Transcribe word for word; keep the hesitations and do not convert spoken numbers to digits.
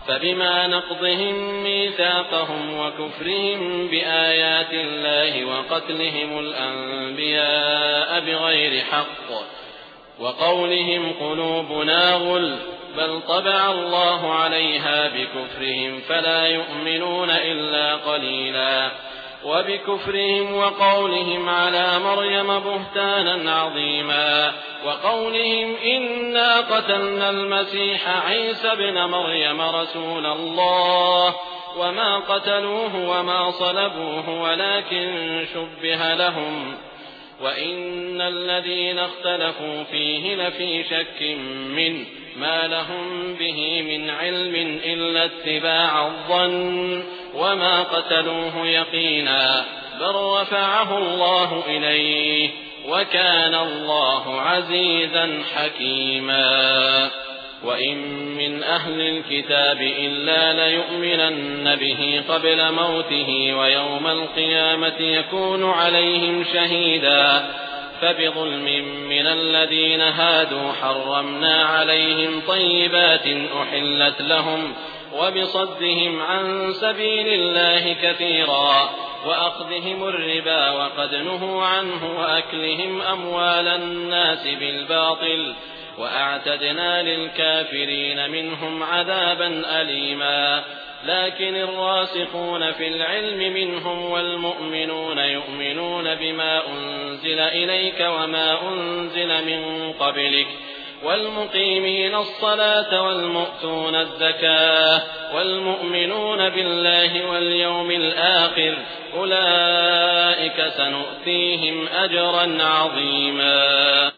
فبما نقضهم ميثاقهم وكفرهم بآيات الله وقتلهم الأنبياء بغير حق وقولهم قلوبنا غلف بل طبع الله عليها بكفرهم فلا يؤمنون إلا قليلا وبكفرهم وقولهم على مريم بهتانا عظيما وقولهم إنا قتلنا المسيح عيسى ابن مريم رسول الله وما قتلوه وما صلبوه ولكن شبه لهم وإن الذين اختلفوا فيه لفي شك منه ما لهم به من علم إلا اتباع الظن وما قتلوه يقينا بل رفعه الله إليه وكان الله عزيزا حكيما وإن من أهل الكتاب إلا ليؤمنن به قبل موته ويوم القيامة يكون عليهم شهيدا فبظلم من الذين هادوا حرمنا عليهم طيبات أحلت لهم وبصدهم عن سبيل الله كثيرا وأخذهم الربا وقد نهوا عنه وأكلهم أموال الناس بالباطل وأعتدنا للكافرين منهم عذابا أليما لكن الراسخون في العلم منهم والمؤمنون يؤمنون بما أنزل إليك وما أنزل من قبلك والمقيمين الصلاة والمؤتون الزكاة والمؤمنون بالله واليوم الآخر أولئك سنؤتيهم أجرا عظيما.